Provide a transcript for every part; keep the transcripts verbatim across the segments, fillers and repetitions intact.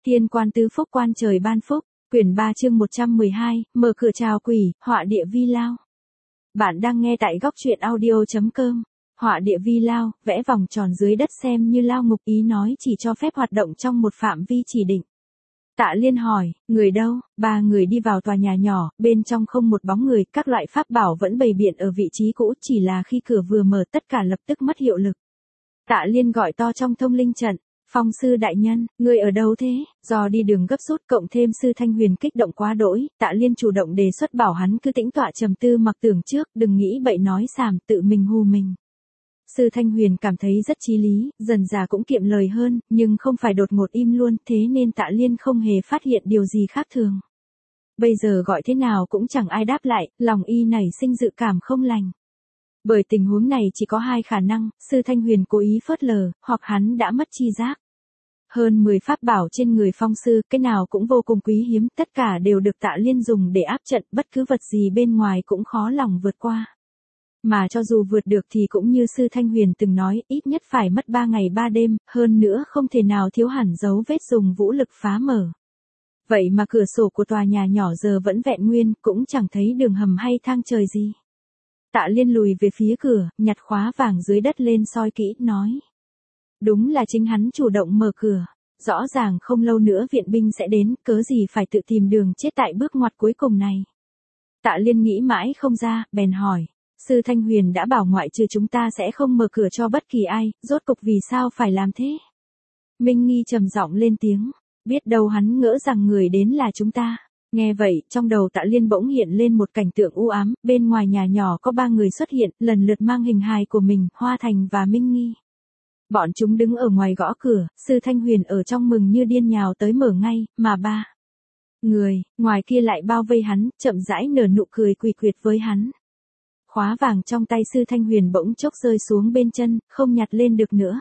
Thiên quan tứ phúc quan trời ban phúc, quyển ba chương một trăm mười hai, mở cửa chào quỷ, họa địa vi lao. Bạn đang nghe tại góc truyện audio chấm com. Họa địa vi lao, vẽ vòng tròn dưới đất xem như lao ngục, ý nói chỉ cho phép hoạt động trong một phạm vi chỉ định. Tạ Liên hỏi, người đâu? Ba người đi vào tòa nhà nhỏ, bên trong không một bóng người, các loại pháp bảo vẫn bày biện ở vị trí cũ, chỉ là khi cửa vừa mở tất cả lập tức mất hiệu lực. Tạ Liên gọi to trong thông linh trận, Phong sư đại nhân, người ở đâu thế? Do đi đường gấp rút cộng thêm sư Thanh Huyền kích động quá đỗi, Tạ Liên chủ động đề xuất bảo hắn cứ tĩnh tọa trầm tư mặc tưởng trước, đừng nghĩ bậy nói xàm, tự mình hù mình. Sư Thanh Huyền cảm thấy rất chí lý, dần dà cũng kiệm lời hơn, nhưng không phải đột ngột im luôn, thế nên Tạ Liên không hề phát hiện điều gì khác thường. Bây giờ gọi thế nào cũng chẳng ai đáp lại, lòng y nảy sinh dự cảm không lành. Bởi tình huống này chỉ có hai khả năng, sư Thanh Huyền cố ý phớt lờ, hoặc hắn đã mất chi giác. Hơn mười pháp bảo trên người phong sư, cái nào cũng vô cùng quý hiếm, tất cả đều được Tạ Liên dùng để áp trận, bất cứ vật gì bên ngoài cũng khó lòng vượt qua. Mà cho dù vượt được thì cũng như sư Thanh Huyền từng nói, ít nhất phải mất ba ngày ba đêm, hơn nữa không thể nào thiếu hẳn dấu vết dùng vũ lực phá mở. Vậy mà cửa sổ của tòa nhà nhỏ giờ vẫn vẹn nguyên, cũng chẳng thấy đường hầm hay thang trời gì. Tạ Liên lùi về phía cửa, nhặt khóa vàng dưới đất lên soi kỹ, nói. Đúng là chính hắn chủ động mở cửa. Rõ ràng không lâu nữa viện binh sẽ đến, cớ gì phải tự tìm đường chết tại bước ngoặt cuối cùng này. Tạ Liên nghĩ mãi không ra, bèn hỏi. Sư Thanh Huyền đã bảo ngoại trừ chúng ta sẽ không mở cửa cho bất kỳ ai, rốt cục vì sao phải làm thế? Minh Nghi trầm giọng lên tiếng. Biết đâu hắn ngỡ rằng người đến là chúng ta. Nghe vậy, trong đầu Tạ Liên bỗng hiện lên một cảnh tượng u ám, bên ngoài nhà nhỏ có ba người xuất hiện, lần lượt mang hình hài của mình, Hoa Thành và Minh Nghi. Bọn chúng đứng ở ngoài gõ cửa, sư Thanh Huyền ở trong mừng như điên nhào tới mở ngay, mà ba người, ngoài kia lại bao vây hắn, chậm rãi nở nụ cười quỷ quyệt với hắn. Khóa vàng trong tay sư Thanh Huyền bỗng chốc rơi xuống bên chân, không nhặt lên được nữa.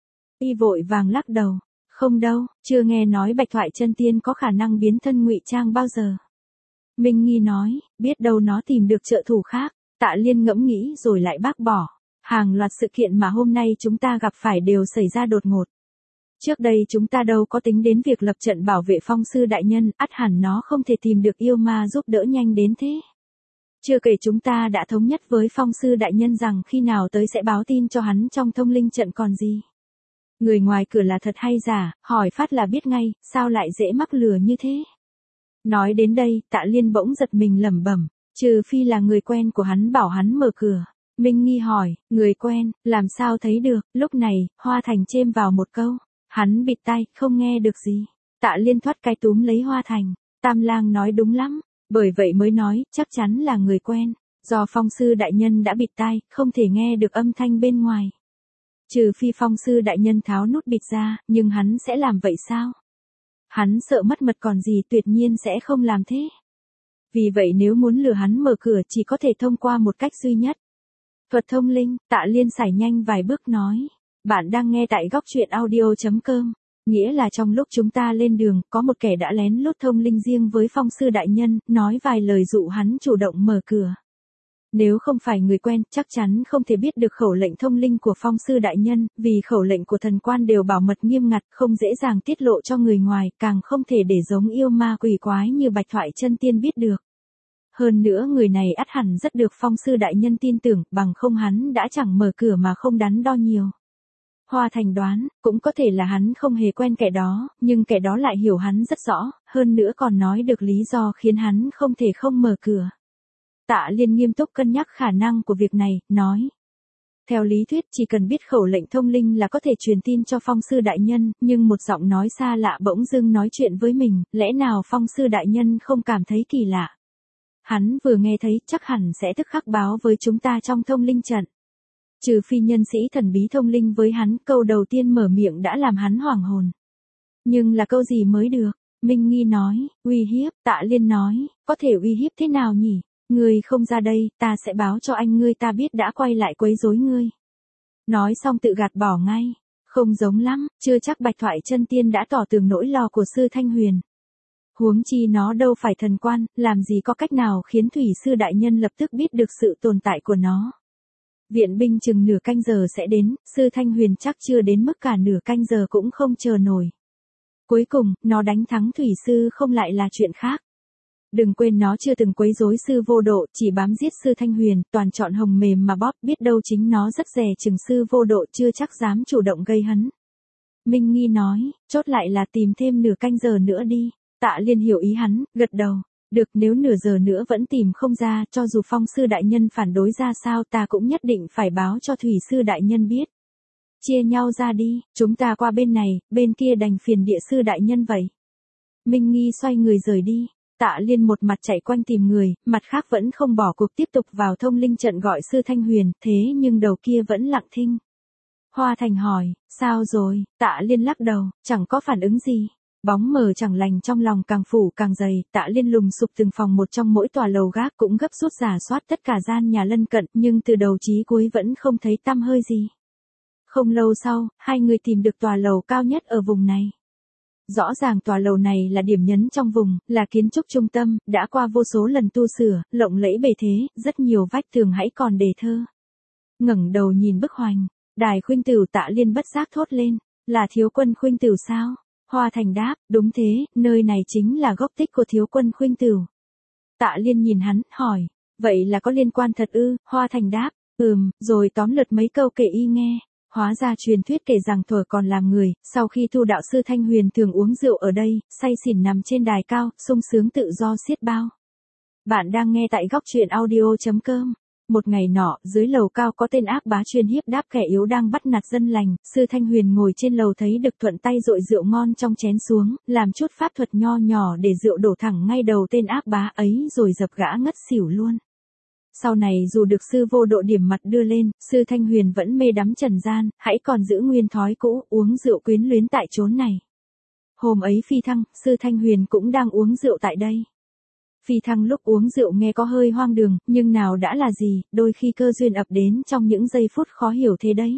Y vội vàng lắc đầu. Không đâu, chưa nghe nói Bạch Thoại Chân Tiên có khả năng biến thân ngụy trang bao giờ. Minh Nghi nói, biết đâu nó tìm được trợ thủ khác. Tạ Liên ngẫm nghĩ rồi lại bác bỏ. Hàng loạt sự kiện mà hôm nay chúng ta gặp phải đều xảy ra đột ngột. Trước đây chúng ta đâu có tính đến việc lập trận bảo vệ Phong sư đại nhân, ắt hẳn nó không thể tìm được yêu ma giúp đỡ nhanh đến thế. Chưa kể chúng ta đã thống nhất với Phong sư đại nhân rằng khi nào tới sẽ báo tin cho hắn trong thông linh trận còn gì. Người ngoài cửa là thật hay giả, hỏi phát là biết ngay, sao lại dễ mắc lừa như thế. Nói đến đây, Tạ Liên bỗng giật mình lẩm bẩm, trừ phi là người quen của hắn bảo hắn mở cửa. Minh Nghi hỏi, người quen, làm sao thấy được, lúc này, Hoa Thành chêm vào một câu, hắn bịt tai, không nghe được gì. Tạ Liên thoát cái túm lấy Hoa Thành, Tam Lang nói đúng lắm, bởi vậy mới nói, chắc chắn là người quen, do Phong sư đại nhân đã bịt tai, không thể nghe được âm thanh bên ngoài. Trừ phi Phong sư đại nhân tháo nút bịt ra, nhưng hắn sẽ làm vậy sao? Hắn sợ mất mật còn gì, tuyệt nhiên sẽ không làm thế. Vì vậy nếu muốn lừa hắn mở cửa chỉ có thể thông qua một cách duy nhất. Thuật thông linh, Tạ Liên sải nhanh vài bước nói. Bạn đang nghe tại góc truyện audio chấm com. Nghĩa là trong lúc chúng ta lên đường, có một kẻ đã lén lút thông linh riêng với Phong sư đại nhân, nói vài lời dụ hắn chủ động mở cửa. Nếu không phải người quen, chắc chắn không thể biết được khẩu lệnh thông linh của Phong sư đại nhân, vì khẩu lệnh của thần quan đều bảo mật nghiêm ngặt, không dễ dàng tiết lộ cho người ngoài, càng không thể để giống yêu ma quỷ quái như Bạch Thoại Chân Tiên biết được. Hơn nữa người này ắt hẳn rất được Phong sư đại nhân tin tưởng, bằng không hắn đã chẳng mở cửa mà không đắn đo nhiều. Hoa Thành đoán, cũng có thể là hắn không hề quen kẻ đó, nhưng kẻ đó lại hiểu hắn rất rõ, hơn nữa còn nói được lý do khiến hắn không thể không mở cửa. Tạ Liên nghiêm túc cân nhắc khả năng của việc này, nói. Theo lý thuyết chỉ cần biết khẩu lệnh thông linh là có thể truyền tin cho Phong sư đại nhân, nhưng một giọng nói xa lạ bỗng dưng nói chuyện với mình, lẽ nào Phong sư đại nhân không cảm thấy kỳ lạ? Hắn vừa nghe thấy chắc hẳn sẽ tức khắc báo với chúng ta trong thông linh trận. Trừ phi nhân sĩ thần bí thông linh với hắn, câu đầu tiên mở miệng đã làm hắn hoảng hồn. Nhưng là câu gì mới được? Minh Nghi nói, uy hiếp, Tạ Liên nói, có thể uy hiếp thế nào nhỉ? Ngươi không ra đây, ta sẽ báo cho anh ngươi ta biết đã quay lại quấy rối ngươi. Nói xong tự gạt bỏ ngay. Không giống lắm, chưa chắc Bạch Thoại Chân Tiên đã tỏ tường nỗi lo của sư Thanh Huyền. Huống chi nó đâu phải thần quan, làm gì có cách nào khiến Thủy sư đại nhân lập tức biết được sự tồn tại của nó. Viện binh chừng nửa canh giờ sẽ đến, sư Thanh Huyền chắc chưa đến mức cả nửa canh giờ cũng không chờ nổi. Cuối cùng, nó đánh thắng thủy sư không lại là chuyện khác. Đừng quên nó chưa từng quấy rối sư vô độ, chỉ bám giết sư Thanh Huyền, toàn chọn hồng mềm mà bóp, biết đâu chính nó rất dè chừng sư vô độ chưa chắc dám chủ động gây hấn. Minh Nghi nói, chốt lại là tìm thêm nửa canh giờ nữa đi. Tạ Liên hiểu ý hắn, gật đầu. Được, nếu nửa giờ nữa vẫn tìm không ra, cho dù phong sư đại nhân phản đối ra sao ta cũng nhất định phải báo cho thủy sư đại nhân biết. Chia nhau ra đi, chúng ta qua bên này, bên kia đành phiền địa sư đại nhân vậy. Minh Nghi xoay người rời đi. Tạ Liên một mặt chạy quanh tìm người, mặt khác vẫn không bỏ cuộc tiếp tục vào thông linh trận gọi sư Thanh Huyền, thế nhưng đầu kia vẫn lặng thinh. Hoa Thành hỏi, sao rồi? Tạ Liên lắc đầu, chẳng có phản ứng gì. Bóng mờ chẳng lành trong lòng càng phủ càng dày, Tạ Liên lùng sục từng phòng một trong mỗi tòa lầu gác cũng gấp rút rà soát tất cả gian nhà lân cận, nhưng từ đầu chí cuối vẫn không thấy tăm hơi gì. Không lâu sau, hai người tìm được tòa lầu cao nhất ở vùng này. Rõ ràng tòa lầu này là điểm nhấn trong vùng, là kiến trúc trung tâm, đã qua vô số lần tu sửa, lộng lẫy bề thế, rất nhiều vách tường hãy còn đề thơ. Ngẩng đầu nhìn bức hoành, đài Khuynh Tửu, Tạ Liên bất giác thốt lên, là Thiếu Quân Khuynh Tửu sao? Hoa Thành đáp, đúng thế, nơi này chính là gốc tích của Thiếu Quân Khuynh Tửu. Tạ Liên nhìn hắn, hỏi, vậy là có liên quan thật ư? Hoa Thành đáp, ừm, rồi tóm lượt mấy câu kể y nghe. Hóa ra truyền thuyết kể rằng thuở còn làm người, sau khi tu đạo sư Thanh Huyền thường uống rượu ở đây, say xỉn nằm trên đài cao, sung sướng tự do xiết bao. Bạn đang nghe tại góc truyện audio chấm com. Một ngày nọ, dưới lầu cao có tên ác bá chuyên hiếp đáp kẻ yếu đang bắt nạt dân lành, sư Thanh Huyền ngồi trên lầu thấy được thuận tay dội rượu ngon trong chén xuống, làm chút pháp thuật nho nhỏ để rượu đổ thẳng ngay đầu tên ác bá ấy rồi dập gã ngất xỉu luôn. Sau này dù được sư vô độ điểm mặt đưa lên, sư Thanh Huyền vẫn mê đắm trần gian, hãy còn giữ nguyên thói cũ, uống rượu quyến luyến tại chốn này. Hôm ấy Phi Thăng, sư Thanh Huyền cũng đang uống rượu tại đây. Phi Thăng lúc uống rượu nghe có hơi hoang đường, nhưng nào đã là gì, đôi khi cơ duyên ập đến trong những giây phút khó hiểu thế đấy.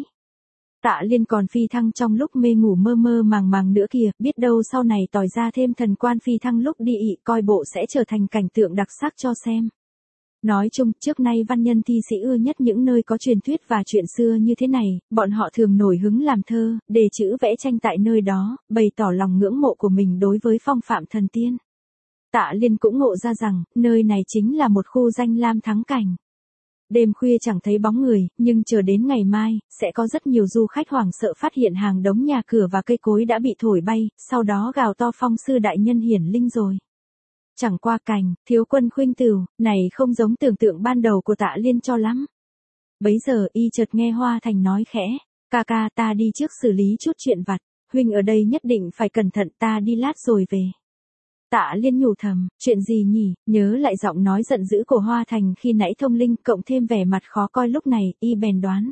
Tạ Liên còn Phi Thăng trong lúc mê ngủ mơ mơ màng màng nữa kìa, biết đâu sau này tỏi ra thêm thần quan Phi Thăng lúc đi ị coi bộ sẽ trở thành cảnh tượng đặc sắc cho xem. Nói chung, trước nay văn nhân thi sĩ ưa nhất những nơi có truyền thuyết và chuyện xưa như thế này, bọn họ thường nổi hứng làm thơ, đề chữ vẽ tranh tại nơi đó, bày tỏ lòng ngưỡng mộ của mình đối với phong phạm thần tiên. Tạ Liên cũng ngộ ra rằng, nơi này chính là một khu danh lam thắng cảnh. Đêm khuya chẳng thấy bóng người, nhưng chờ đến ngày mai, sẽ có rất nhiều du khách hoảng sợ phát hiện hàng đống nhà cửa và cây cối đã bị thổi bay, sau đó gào to phong sư đại nhân hiển linh rồi. Chẳng qua cảnh, Thiếu Quân Khuynh Tửu, này không giống tưởng tượng ban đầu của Tạ Liên cho lắm. Bấy giờ y chợt nghe Hoa Thành nói khẽ, ca ca ta đi trước xử lý chút chuyện vặt, huynh ở đây nhất định phải cẩn thận ta đi lát rồi về. Tạ Liên nhủ thầm, chuyện gì nhỉ, nhớ lại giọng nói giận dữ của Hoa Thành khi nãy thông linh cộng thêm vẻ mặt khó coi lúc này, y bèn đoán.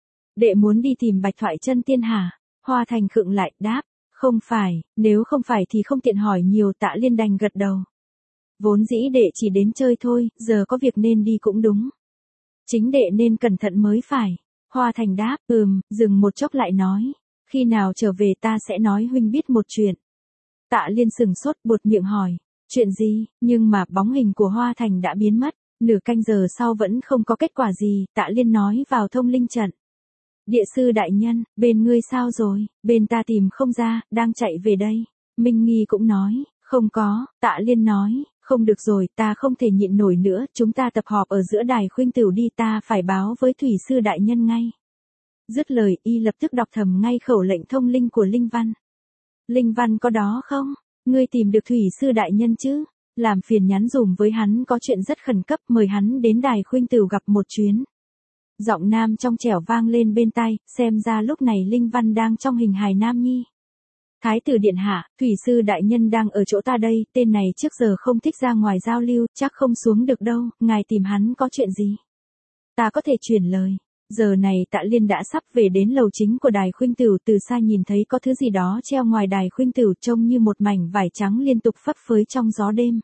Đệ muốn đi tìm Bạch Thoại Chân Tiên hả? Hoa Thành khựng lại, đáp, không phải, nếu không phải thì không tiện hỏi nhiều. Tạ Liên đành gật đầu. Vốn dĩ đệ chỉ đến chơi thôi, giờ có việc nên đi cũng đúng. Chính đệ nên cẩn thận mới phải. Hoa Thành đáp, ừm, dừng một chốc lại nói. Khi nào trở về ta sẽ nói huynh biết một chuyện. Tạ Liên sừng sốt buột miệng hỏi. Chuyện gì, nhưng mà bóng hình của Hoa Thành đã biến mất. Nửa canh giờ sau vẫn không có kết quả gì, Tạ Liên nói vào thông linh trận. Địa sư đại nhân, bên ngươi sao rồi, bên ta tìm không ra, đang chạy về đây. Minh Nghi cũng nói, không có, Tạ Liên nói, không được rồi, ta không thể nhịn nổi nữa, chúng ta tập họp ở giữa đài Khuynh Tửu đi, ta phải báo với thủy sư đại nhân ngay. Dứt lời, y lập tức đọc thầm ngay khẩu lệnh thông linh của Linh Văn. Linh Văn có đó không? Ngươi tìm được thủy sư đại nhân chứ? Làm phiền nhắn dùm với hắn có chuyện rất khẩn cấp, mời hắn đến đài Khuynh Tửu gặp một chuyến. Giọng nam trong trẻo vang lên bên tai, xem ra lúc này Linh Văn đang trong hình hài nam nhi. Thái tử điện hạ, thủy sư đại nhân đang ở chỗ ta đây, tên này trước giờ không thích ra ngoài giao lưu, chắc không xuống được đâu, ngài tìm hắn có chuyện gì? Ta có thể chuyển lời. Giờ này Tạ Liên đã sắp về đến lầu chính của đài Khuynh Tửu, từ xa nhìn thấy có thứ gì đó treo ngoài đài Khuynh Tửu trông như một mảnh vải trắng liên tục phấp phới trong gió đêm.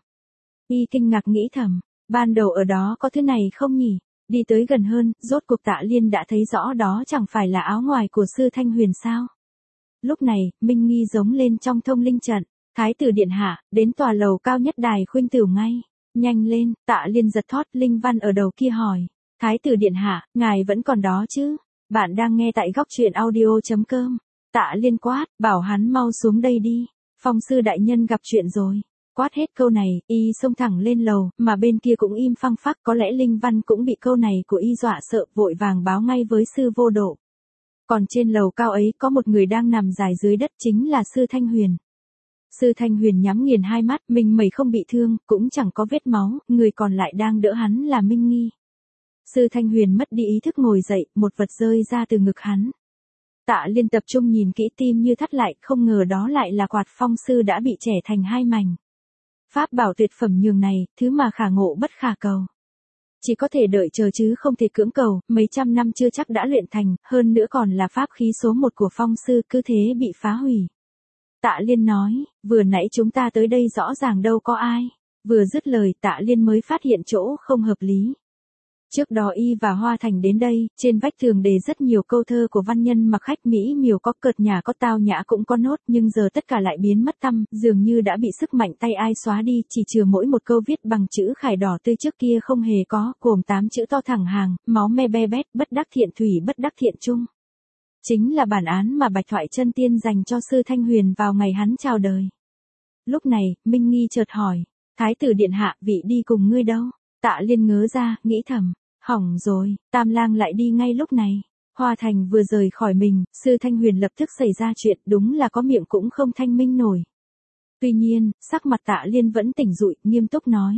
Y kinh ngạc nghĩ thầm, ban đầu ở đó có thứ này không nhỉ? Đi tới gần hơn, rốt cuộc Tạ Liên đã thấy rõ đó chẳng phải là áo ngoài của sư Thanh Huyền sao? Lúc này, Minh Nghi giống lên trong thông linh trận, Thái tử điện hạ, đến tòa lầu cao nhất đài Khuynh Tửu ngay. Nhanh lên, Tạ Liên giật thót. Linh Văn ở đầu kia hỏi, Thái tử điện hạ, ngài vẫn còn đó chứ? Bạn đang nghe tại góc truyện audio chấm com. Tạ Liên quát, bảo hắn mau xuống đây đi. Phong sư đại nhân gặp chuyện rồi. Quát hết câu này, y xông thẳng lên lầu, mà bên kia cũng im phăng phắc, có lẽ Linh Văn cũng bị câu này của y dọa sợ, vội vàng báo ngay với sư vô độ. Còn trên lầu cao ấy có một người đang nằm dài dưới đất, chính là sư Thanh Huyền. Sư Thanh Huyền nhắm nghiền hai mắt, mình mẩy không bị thương, cũng chẳng có vết máu, người còn lại đang đỡ hắn là Minh Nghi. Sư Thanh Huyền mất đi ý thức ngồi dậy, một vật rơi ra từ ngực hắn. Tạ Liên tập trung nhìn kỹ, tim như thắt lại, không ngờ đó lại là quạt phong sư đã bị chẻ thành hai mảnh. Pháp bảo tuyệt phẩm nhường này, thứ mà khả ngộ bất khả cầu. Chỉ có thể đợi chờ chứ không thể cưỡng cầu, mấy trăm năm chưa chắc đã luyện thành, hơn nữa còn là pháp khí số một của phong sư, cứ thế bị phá hủy. Tạ Liên nói, vừa nãy chúng ta tới đây rõ ràng đâu có ai. Vừa dứt lời, Tạ Liên mới phát hiện chỗ không hợp lý. Trước đó y và Hoa Thành đến đây, trên vách tường đề rất nhiều câu thơ của văn nhân mặc khách mỹ miều, có cợt nhả có tao nhã cũng có nốt, nhưng giờ tất cả lại biến mất tăm, dường như đã bị sức mạnh tay ai xóa đi, chỉ chừa mỗi một câu viết bằng chữ khải đỏ tươi trước kia không hề có, gồm tám chữ to thẳng hàng, máu me be bét, bất đắc thiện thủy bất đắc thiện trung. Chính là bản án mà Bạch Thoại Chân Tiên dành cho sư Thanh Huyền vào ngày hắn chào đời. Lúc này, Minh Nghi chợt hỏi, Thái tử điện hạ, vị đi cùng ngươi đâu? Tạ Liên ngớ ra, nghĩ thầm. Hỏng rồi, Tam Lang lại đi ngay lúc này. Hoa Thành vừa rời khỏi mình, sư Thanh Huyền lập tức xảy ra chuyện, đúng là có miệng cũng không thanh minh nổi. Tuy nhiên, sắc mặt Tạ Liên vẫn tỉnh rụi, nghiêm túc nói.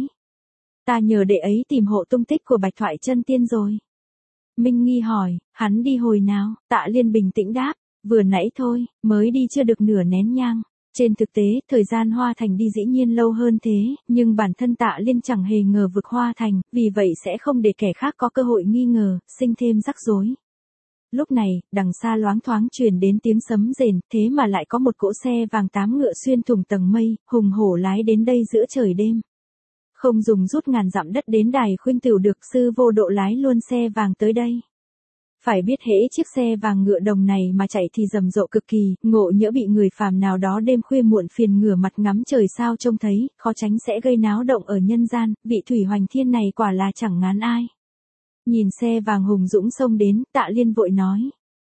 Ta nhờ đệ ấy tìm hộ tung tích của Bạch Thoại Chân Tiên rồi. Minh Nghi hỏi, hắn đi hồi nào? Tạ Liên bình tĩnh đáp, vừa nãy thôi, mới đi chưa được nửa nén nhang. Trên thực tế, thời gian Hoa Thành đi dĩ nhiên lâu hơn thế, nhưng bản thân Tạ Liên chẳng hề ngờ vực Hoa Thành, vì vậy sẽ không để kẻ khác có cơ hội nghi ngờ, sinh thêm rắc rối. Lúc này, đằng xa loáng thoáng truyền đến tiếng sấm rền, thế mà lại có một cỗ xe vàng tám ngựa xuyên thủng tầng mây, hùng hổ lái đến đây giữa trời đêm. Không dùng rút ngàn dặm đất đến đài Khuynh Tửu được, sư vô độ lái luôn xe vàng tới đây. Phải biết hễ chiếc xe vàng ngựa đồng này mà chạy thì rầm rộ cực kỳ, ngộ nhỡ bị người phàm nào đó đêm khuya muộn phiền ngửa mặt ngắm trời sao trông thấy, khó tránh sẽ gây náo động ở nhân gian, vị thủy hoành thiên này quả là chẳng ngán ai. Nhìn xe vàng hùng dũng xông đến, Tạ Liên vội nói.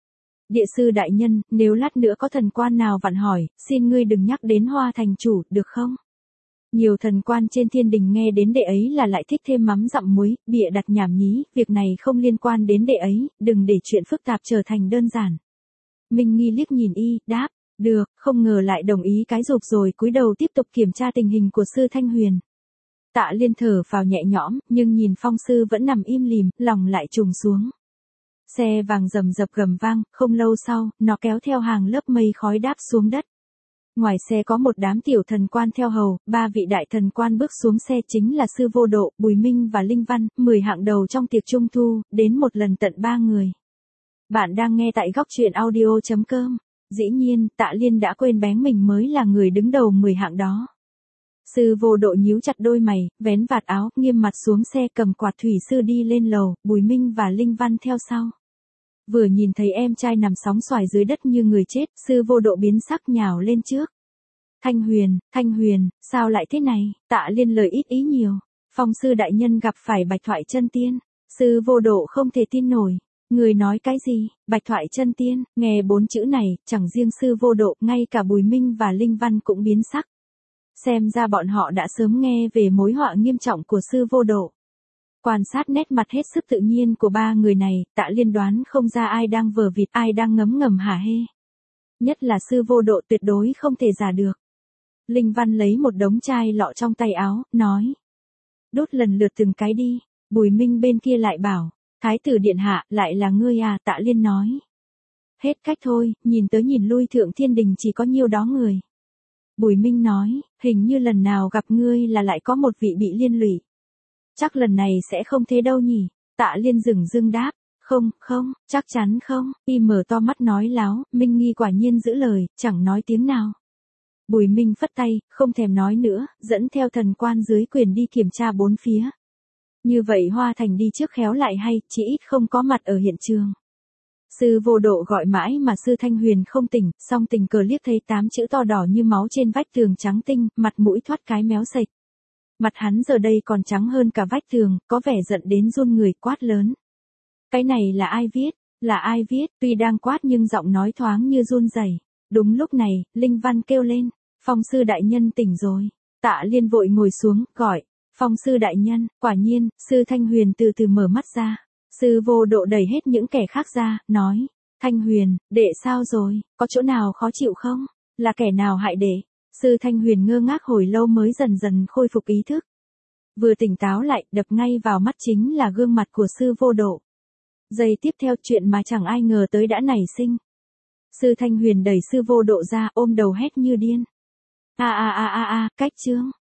Địa sư đại nhân, nếu lát nữa có thần quan nào vặn hỏi, xin ngươi đừng nhắc đến Hoa Thành chủ, được không? Nhiều thần quan trên thiên đình nghe đến đệ ấy là lại thích thêm mắm dặm muối, bịa đặt nhảm nhí, việc này không liên quan đến đệ ấy, đừng để chuyện phức tạp trở thành đơn giản. Minh Nghi liếc nhìn y, đáp, được, không ngờ lại đồng ý cái rụp rồi cúi đầu tiếp tục kiểm tra tình hình của sư Thanh Huyền. Tạ Liên thở vào nhẹ nhõm, nhưng nhìn phong sư vẫn nằm im lìm, lòng lại trùng xuống. Xe vàng rầm rập gầm vang, không lâu sau, nó kéo theo hàng lớp mây khói đáp xuống đất. Ngoài xe có một đám tiểu thần quan theo hầu, ba vị đại thần quan bước xuống xe chính là sư Vô Độ, Bùi Minh và Linh Văn, mười hạng đầu trong tiệc trung thu, đến một lần tận ba người. Bạn đang nghe tại góc truyện audio chấm com. Dĩ nhiên, Tạ Liên đã quên bén mình mới là người đứng đầu mười hạng đó. Sư Vô Độ nhíu chặt đôi mày, vén vạt áo, nghiêm mặt xuống xe cầm quạt thủy sư đi lên lầu, Bùi Minh và Linh Văn theo sau. Vừa nhìn thấy em trai nằm sóng xoài dưới đất như người chết, sư Vô Độ biến sắc nhào lên trước. Thanh Huyền, Thanh Huyền, sao lại thế này? Tạ Liên lời ít ý nhiều. Phong sư đại nhân gặp phải Bạch Thoại Chân Tiên. Sư Vô Độ không thể tin nổi. Người nói cái gì? Bạch Thoại Chân Tiên, nghe bốn chữ này, chẳng riêng sư Vô Độ, ngay cả Bùi Minh và Linh Văn cũng biến sắc. Xem ra bọn họ đã sớm nghe về mối họa nghiêm trọng của sư Vô Độ. Quan sát nét mặt hết sức tự nhiên của ba người này, Tạ Liên đoán không ra ai đang vờ vịt, ai đang ngấm ngầm hả hê. Nhất là sư Vô Độ tuyệt đối không thể giả được. Linh Văn lấy một đống chai lọ trong tay áo, nói. Đốt lần lượt từng cái đi. Bùi Minh bên kia lại bảo, Thái tử điện hạ, lại là ngươi à? Tạ Liên nói. Hết cách thôi, nhìn tới nhìn lui thượng thiên đình chỉ có nhiêu đó người. Bùi Minh nói, hình như lần nào gặp ngươi là lại có một vị bị liên lụy. Chắc lần này sẽ không thế đâu nhỉ? Tạ Liên dừng dưng đáp, không, không, chắc chắn không. Y mở to mắt nói láo, Minh Nghi quả nhiên giữ lời, chẳng nói tiếng nào. Bùi Minh phất tay, không thèm nói nữa, dẫn theo thần quan dưới quyền đi kiểm tra bốn phía. Như vậy Hoa Thành đi trước khéo lại hay, chỉ ít không có mặt ở hiện trường. Sư Vô Độ gọi mãi mà sư Thanh Huyền không tỉnh, song tình cờ liếc thấy tám chữ to đỏ như máu trên vách tường trắng tinh, mặt mũi thoát cái méo sạch. Mặt hắn giờ đây còn trắng hơn cả vách tường, có vẻ giận đến run người, quát lớn. Cái này là ai viết? Là ai viết? Tuy đang quát nhưng giọng nói thoáng như run rẩy. Đúng lúc này, Linh Văn kêu lên. Phong sư đại nhân tỉnh rồi. Tạ Liên vội ngồi xuống, gọi. Phong sư đại nhân, quả nhiên, sư Thanh Huyền từ từ mở mắt ra. Sư Vô Độ đẩy hết những kẻ khác ra, nói. Thanh Huyền, đệ sao rồi, có chỗ nào khó chịu không? Là kẻ nào hại đệ? Sư Thanh Huyền ngơ ngác hồi lâu mới dần dần khôi phục ý thức. Vừa tỉnh táo lại, đập ngay vào mắt chính là gương mặt của sư Vô Độ. Giây tiếp theo chuyện mà chẳng ai ngờ tới đã nảy sinh. Sư Thanh Huyền đẩy sư Vô Độ ra, ôm đầu hét như điên. A a a a a, cách trương.